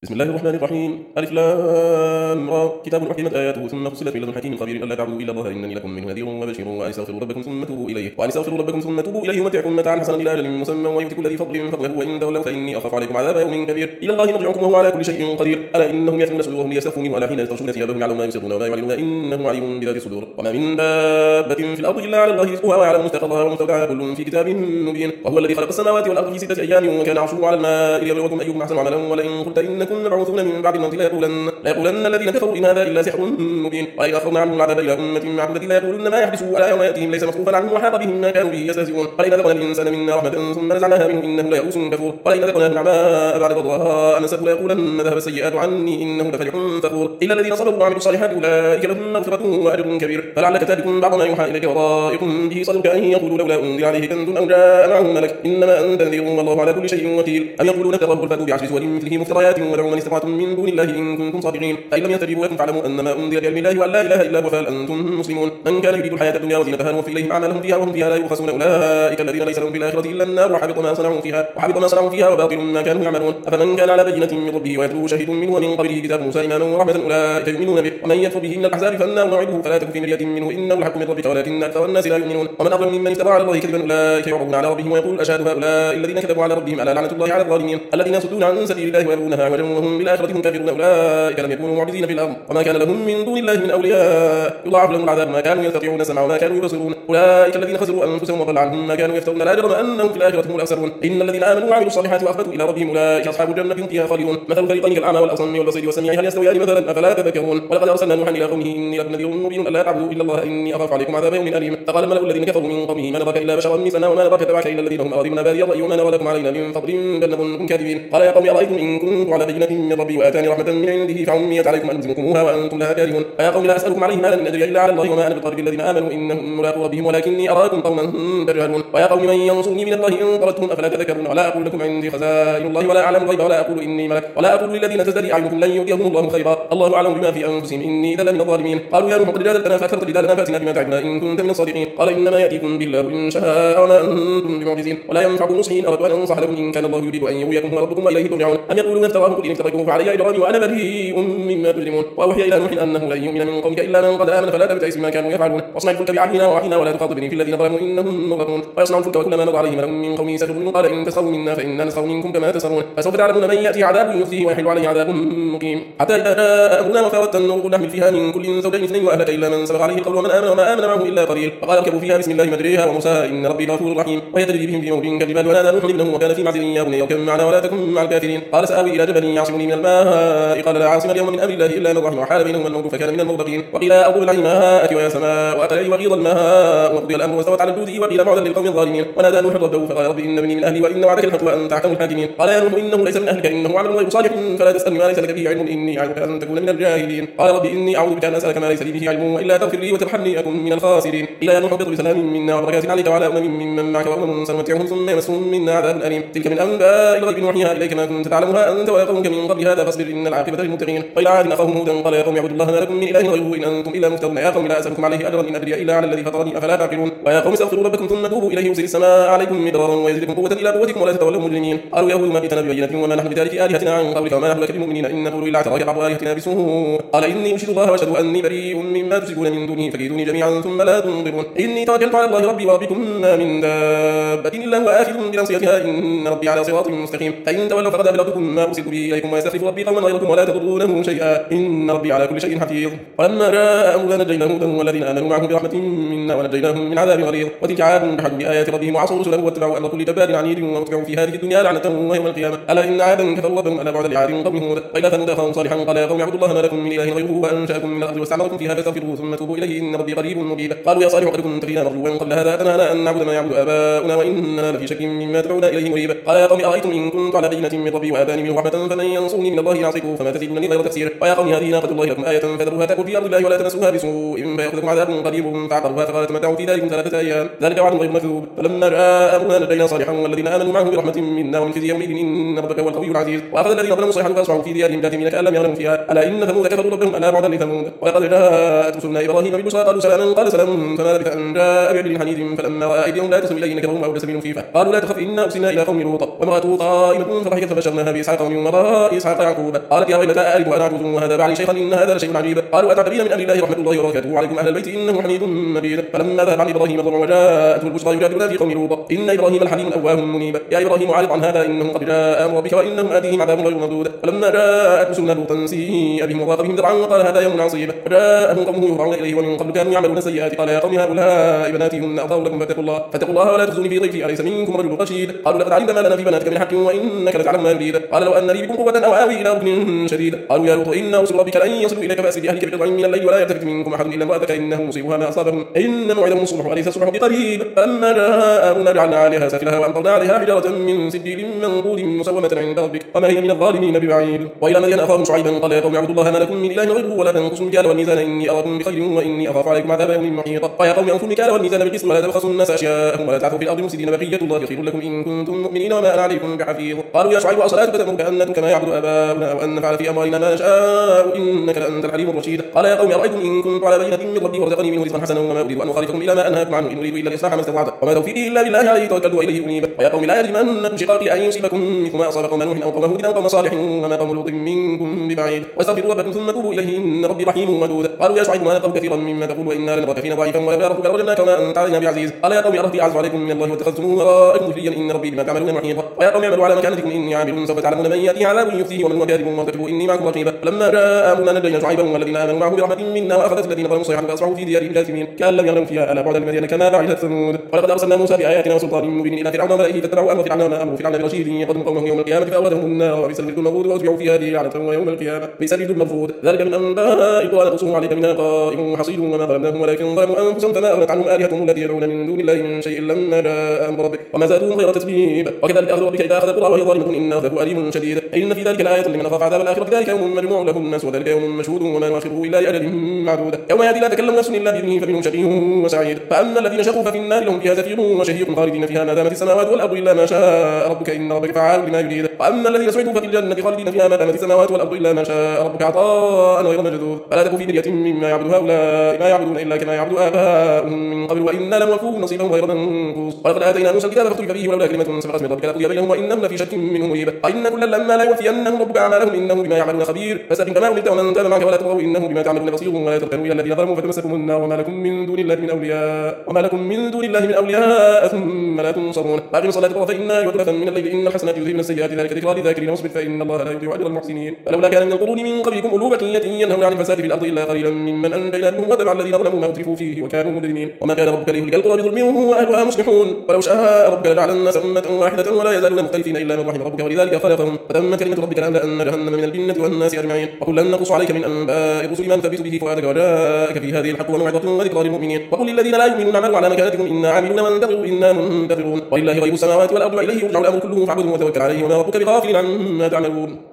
بسم الله الرحمن الرحيم. ألف لام را. كتاب أحكمت آياته ثم فصلت من لدن حكيم خبير ألا تعبدوا إلا الله إنني لكم منه نذير وبشير وأن استغفروا ربكم ثم توبوا إليه يمتعكم متاعا حسنا إلى أجل مسمى ويؤتي كل ذي فضل فضله وإن تولوا فإني أخاف عليكم عذاب يوم كبير. إلى الله مرجعكم وهو على كل شيء قدير. ألا إنهم يثنون صدورهم ليستخفوا منه ألا حين يستغشون ثيابهم يعلم ما يسرون وما يعلنون إنه عليم بذات الصدور. وما من دابة في الأرض إلا على الله رزقها ويعلم مستقرها ومستودعها كل في كتاب مبين. وهو الذي خلق السماوات والأرض في 6 أيام وكان عرشه على الماء ليبلوكم أيكم أحسن عملا ولئن قلت إنكم مبعوثون من بعد الموت ليقولن الذين كفروا إن هذا إلا سحر مبين. وإذا أخذنا عنهم العذاب إلى أمة معدودة ليقولن ما يحبسوا ولا يوم يأتيهم ليس مصروفا عنهم وحاق بهم ما كانوا به يستهزئون. ولئن ذقنا الإنسان منا رحمة ثم نزعناها منه إنه ليئوس كفور. ولئن ذقناه نعماء بعد ضراء مسته ليقولن ذهب السيئات عني إنه لفرح فخور. إلا الذين صبروا وعملوا الصالحات أولئك لهم مغفرة وأجر كبير. فلعلك تارك بعض ما يوحى إليك وضائق به صدرك أن يقولوا لولا أنزل عليه كنز أو جاء معه ملك إنما أنت نذير والله على كل شيء وكيل. أم يقولون افتراه قل فأتوا بعشر سور مثله مفتريات ودعوا من استطعتم من دون الله إن كنتم صادقين. فإن لم يستجيبوا لكم فاعلموا أنما أنزل بعلم الله وأن لا إله إلا هو فهل أنتم مسلمون. من كان يريد الحياة الدنيا وزينتها نوفي إليهم أعمالهم فيها وهم فيها لا يبخسون. أولئك الذين ليس لهم في الآخرة إلا النار وحبط ما صنعوا فيها وباطل ما كانوا يعملون. أفمن كان على بينة من ربه ويتلوه شهيد منه ومن قبله كتاب موسى إماما ورحمة أولئك يؤمنون به. ومن يكفر به من الأحزاب فالنار موعده فلا تك في مرية منه إنه الحق من ربك ولكن أكثر الناس لا يؤمنون. ومن أظلم ممن افترى على الله كذبا أولئك يعرضون على ربهم ويقول أشهد هؤلاء الذين كذبوا على ربهم ألا لعنة الله على الظالمين الذين يصدون عن سبيل الله ويبغونها عوجا وهم بالآخرة هم كافرون. أولئك لم يكونوا معجزين في الأرض وما كان لهم من دون الله من أولياء يضاعف لهم العذاب ما كانوا يستطيعون السمع وما كانوا يبصرون. أولئك الذين خسروا أنفسهم وضل عنهم ما كانوا يفترون لا جرم أنهم في الآخرة هم الأخسرون. إن الذين آمنوا وعملوا الصالحات وأخبتوا إلى ربهم أولئك أصحاب الجنة هم فيها خالدون. مثل الفريقين كالأعمى والأصم والبصير والسميع هل يستويان مثلا أفلا تذكرون. ولقد أرسلنا نوحا إلى قومه إني لكم نذير مبين ألا تعبدوا إلا الله إني أخاف عليكم عذاب يوم أليم. فقال الملأ الذين كفروا من قومه ما نراك إلا بشرا مثلنا وما نراك اتبعك إلا الذين هم أراذلنا بادي الرأي وما نرى لكم علينا من فضل بل نظنكم كاذبين. قال يا قوم أرأيتم إن كنت على بينة من ربي وآتاني رحمة من عنده فعميت عليكم أنزلكموها وأنتم لها كارهون. فيا قوم لا أسألكم عليه مالا إن أجري إلا على الله وما أنا بطارد الذين آمنوا إنهم ملاقو ربهم ولكني أراكم قوما تجهلون. ويا قوم من ينصرني من الله إن طردتهم أفلا تذكرون. ولا أقول لكم عندي خزائن الله ولا أعلم الغيب ولا أقول إني ملك ولا أقول للذين تزدري أعينكم لن يؤتيهم الله خيرا الله أعلم بما في أنفسهم إني إذا لمن الظالمين. قالوا يا نوح قد جادلتنا فأكثرت جدالنا فأتنا بما تعدنا إن كنت من الصادقين. قال إنما يأتيكم بالله إن شاء وما أنتم بمعجزين ولا ينفعكم نصحي إن أردت أن أنصح لكم إن كان الله يريد أن يغويكم هو ربكم وإليه ترجعون. أم يقولون افتراه قل إن افتريته فعلي إجرامي وأنا بريء مما تجرمون. وأوحي إلى نوح أنه لن يؤمن من قومك إلا من قد آمن فلا تبتئس بما كانوا يفعلون. واصنع الفلك بأعيننا ووحينا ولا تخاطبني في الذين ظلموا إنهم مغرقون. ويصنع الفلك وكلما مر عليه ملأ من قومه سخروا قال إن تسخروا منا فإنا نسخر منكم كما تسخرون. فسوف تعلمون من يأتي عذاب يخزيه ويحل عليه عذاب مقيم. حتى إذا جاء أمرنا وفاردت النور قل نحمل فيها من كل زوجين اثنين وأهلك إلا من سبق عليه القول ومن آمن وما آمن معه إلا قليل. فقال اركبوا فيها بسم الله مجريها ومرساها إن ربي غفور رحيم. وهي تجري بهم في موج كالجبال ونادى نوح ابنه وكان في معزل يا بني اركب معنا ولا تكن مع الكافرين. قال سآوي إلى جبل يعصمني من الماء قال لا عاصم اليوم من أمر الله إلا من رحم وحال بينهما الموج فكان من المغرقين. وقيل أغضب العين ماءك ويا سماء وأقلعي وغيض الماء وقضي الأمر واستوت على الجود وقيل بعدا للقوم الظالمين. ونادى نوح ربه فقال رب إن ابني من أهلي وإن وعدك الحق وأنت أحكم الحاكمين. قال يا نوح إنه ليس من أهلك إنه عمل غير صالح فلا تسألني ما ليس لك به علم إني أعظك أن تكون من الجاهلين. قال رب إني أعوذ بك أن أسألك ما ليس لي به علم وإلا تغفر لي وترحمني أكن من الخاسرين. إلى يا نوح اهبط بسلام منا وبركات عليك وعلى أمم ممن معك وأمم سنمتعهم ثم يمسهم منا عذاب أليم. تلك من أنباء الغيب نوحيها إليك ما كنت تعلمها أنت ولا قومك من قبل هذا فاصبر إن العاقبة للمتقين. وإلى عاد أخاهم هودا قال يا قوم اعبدوا الله ما لكم من إله غيره إن أنتم إلا مفترون. يا قوم لا أسألكم عليه أجرا إن أدري إلا على الذي فطرني أفلا تعقلون. ويا قوم استغفروا ربكم ثم توبوا إليه يرسل السماء عليكم مدرارا ويزدكم قوة إلى قوتكم ولا تتولوا مجرمين. قالوا يا هود ما جئتنا ببينة وما نحن بتارك آلهتنا عن قولك وما نحن لك بمؤمنين إن نقول إلا اعتراك بعض آلهتنا بسوء. قال إني أشهد الله وأشهد أني بريء مما تشركون من دونه فكيدوني جميعا ثم لا تنظرون. إني توكلت على الله ربي وربكم ما من دابة إلا هو آخذ بناصيتها إن ربي على صراط مستقيم. فإن تولوا فقد أبلغتكم ما أرسلت به إليكم ويستخلف ربي قوما غيركم ولا تضرونه شيئا إن ربي على كل شيء حفيظ. ولما جاء أمرنا نجينا هودا والذين آمنوا معه برحمة منا ونجيناهم من عذاب غليظ. وتلك عاد جحدوا بآيات ربهم وعصوا رسله واتبعوا أمر كل جبار عنيد واتبعوا في هذه الدنيا لعنة ويوم القيامة. ألا إن عادا كفروا ربهم ألا بعدا لعاد قوم هود. وإلى ثمود أخاهم صالحا قال يا قوم اعبدوا الله ما لكم من إله غيره وأنشأكم من الأرض واستعمركم فيها فاستغفروه ثم توبوا إليه إن ربي قريب مجيب. قالوا يا صالح قد كنت فينا مرجوا قبل هذا أتنهانا أن نعبد ما يعبد آباؤنا وإننا لفي شك مما تدعونا إليه مريب. قال يا قوم أرأيتم إن كنت على بينة من ربي وآتاني منه رحمة فمن ينصرني من الله يعصيه فما تزيدونني غير تفسير. ويا قوم هذه ناقة الله لكم آية فذروها تأكل في أرض الله ولا تمسوها بسوء فيأخذكم عذاب قريب فعقروها فقال تمتعوا في ذلكم 3 أيام ذلك وعد غير مكذوب. فلما جاء أمرنا نجينا صالحا والذين آمنوا معه برحمة منا ومن خزي يومئذ إن ربك هو القوي العزيز. وأخذ الذين ظلموا صيحة فأصبحوا في ديارهم جاثمين كأن لم يغنموا فيها. ألا إن ثمود كفروا ربهم ألا بعدا لثمود. ولقد جاءت رسلنا إبراهيم بالبشرى قالوا سلاما قال سلام فما لبث أن جاء بعجل حنيذ فلما رأى أيديهم لا تصل إليه نكرهم وأولى سبيل فيها. قالوا لا تخف إنا أرسلنا إلى قوم لوط وامرأته قائمة فضحكت فبشرناها بإسحاق ومن وراء وراء إسحاق يعقوب. قالت يا ويلتى أألد وأنا عجوز وهذا بعلي شيخا إن هذا لشيء عجيب. قالوا أتعتبين من أمر الله رحمة الله وبركاته عليكم أهل البيت إنه حميد مجيد. فلما ذهب عن إبراهيم الضر وجاءته البشرى يجادلنا في قوم لوط إن إبراهيم لحليم أواه منيب. يا إبراهيم أعرض عن هذا إنه قد جاء أمر ربك وإنهم آتيهم عذاب غير مردود. فلما جاءت رسلنا لوطا سيء بهم وضاق بهم ذرعا وقال هذا يوم عصيب. وجاءه قومه يهرعون إليه ومن قبل كانوا يعملون السيئات. قال يا قوم هؤلاء بناتي هن أطهر لكم فاتقوا الله ولا تخزوني في ضيفي أليس منكم رجل رشيد. قالوا لقد علمت ما لنا في بناتك من حق وإنك لتعلم ما نريد. قال لو أن لي بكم قوة أو آوي إلى ركن شديد. قالوا يا لوط إن رسل ربك لن يصلوا إليك فأسر بأهلك بقطع من الليل ولا يلتفت منكم أحد إلا امرأتك إنه مصيبها ما أصابهم إن موعدهم الصبح وليس الصبح بقريب. فلما جاء أمرنا جعلنا عليها سافلها وأمطرنا عليها حجارة من سجيل منضود مسومة عند ربك وما هي من الظالمين ببعيد. وإلى مدين أخاهم شعيبا قال يا قوم اعبدوا الله ما لكم من إله غيره ولا تنقصوا المكيال والميزان إني أراكم بخير وإني أخاف عليكم عذاب يوم محيط. ويا قوم أوفوا المكيال والميزان بالقسط ولا تبخسوا الناس أشياءهم ولا تعثوا في الأرض مفسدين بقية الله خير لكم إن كنتم مؤمنين وما أنا عليكم بحفيظ. قالوا يا شعيب أصلاتك تأمرك أن نترك ما يعبد آباؤنا وأن نفعل في أموالنا ما نشاء إنك لأنت الحليم الرشيد. قال يا قوم أرأيتم إن كنت على بينة من ربي ورزقني منه رزقا حسنا وما أريد أن أخالفكم إلى ما أنهاكم عنه إن أريد إلا الإصلاح ما استطعت وما توفيقي إلا بالله عليه توكلت وإليه أنيب. ويا قوم لا يجرمنكم شقاقي أن يصيبكم مثل ما أصاب قوم نوح أو قوم هود أو قوم صالح وما قوم لوط منكم ببعيد. واستغفروا ربكم ثم توبوا إليه إن ربي رحيم ودود. قالوا يا شعيب ما نفقه كثيرا مما تقول وإنا لنراك فينا ضعيفا ولولا ربك لرجمناك وما أنت علينا بعزيز. قال يا قوم أرهطي أعز عليكم من الله واتخذتموه وراءكم ذريا إن ربي بما تعملون محيط. ويا قوم اعملوا على مكانتكم إني عامل سوف تعلمون من يأتيه عذاب يخزيه ومن هو كاذب وارتقبوا إني معكم رقيب. فلما جاء أمرنا نجينا شعيبا والذين آمنوا معه برحمة منا وأخذت الذين ظلموا الصيحة فأصبحوا في ديارهم جاثمين كأن لم يغنوا فيها ألا بعدا لمدين كما بعدت ثمود. ولقد أرسلنا موسى بآياتنا وسلطان مبين إلى فرعون وملئه فاتبعوا أمر فرعون وما أمر فرعون برشيد يقدم قومه يوم القيامة فأوردهم النار وبئس الورد المورود وأتبعوا في هذه لعنة ويوم القيامة بئس الورد المرفود. ذلك من أنباء القرى نقصه عليك منها قائم حصيد وما ظلمناهم ولكن ظلموا أنفسهم فما أغنت عنهم آلهتهم التي يدعون من دون الله من شيء لما جاء أمر ربك وما زادوهم غير تتبيب. وكذلك أخذ ربك إذا أخذ القرى وهي ظالمة إن أخذه أليم شديد. إن في ذلك لآية لمن خاف عذاب الآخرة ذلك يوم مجموع له الناس وذلك يوم مشهود وما نؤخره إلا لأجل معدود. يوم يأتي لا تكلم نفس إلا بإذنه فمنهم شقي وسعيد. فأما الذين شقوا ففي النار لهم فيها زفير وشهيق خالدين فيها ما دامت السماوات والأرض إلا ما شاء ربك إن ربك فعال لما يريد. وأما الذين سعدوا ففي الجنة خالدين فيها ما دامت السماوات والأرض إلا ما شاء ربك عطاء غير مجذوذ. فلا تك في مرية مما يعبد هؤلاء ما يعبدون إلا كما يعبد آباؤهم من قبل وإنا لموفوهم نصيبهم غير منقوص. ولقد آتينا موسى الكتاب فاختلف فيه ولولا كلمة سبقت من ربك لقضي بينهم وإنهم لفي شك منه مريب. وإن كلا لما لا يوفينهم ربك أعمالهم إنه بما يعملون خبير. فاستقم كما أمرت ومن تاب معك ولا تطغوا إنه بما تعملون بصير ولا تركنوا إلى الذين ظلموا فتمسكم النار وما لكم من دون الله من أولياء ثم لا تنصرون. فأقم الصلاة طرفي النهار وزلفا من الليل إن الحسنات يذهبن السيئات ذلك ذكرى للذاكرين واصبر فإن الله لا يضيع أجر المحسنين. فلولا كان من القرون من قبلكم أولو بقية ينهون عن الفساد في الأرض إلا قليلا ممن أنجينا منهم وتبع الذين ظلموا ما أترفوا فيه وكانوا مجرمين. وما كان ربك ليهلك القرى بظلم وأهلها مصلحون ولو شاء ربك لجعل الناس أمة واحدة ولا يزالون مختلفين إلا من رحم ربك ولذلك خلقهم فتمت كلمة ربك لأملأن جهنم من الجنة والناس أجمعين. وكلا نقص عليك من أنباء الرسل ما نثبت به فؤادك وجاءك في هذه الحق وموعظة وذكرى للمؤمنين. وقل للذين لا يؤمنون اعملوا على مكانتكم إنا عاملون وانتظروا إنا منتظرون. ولله غيب السماوات والأرض وإليه يرجع الأمر كله فاعبده وتوكل عليه وما ربك بغافل عما تعملون.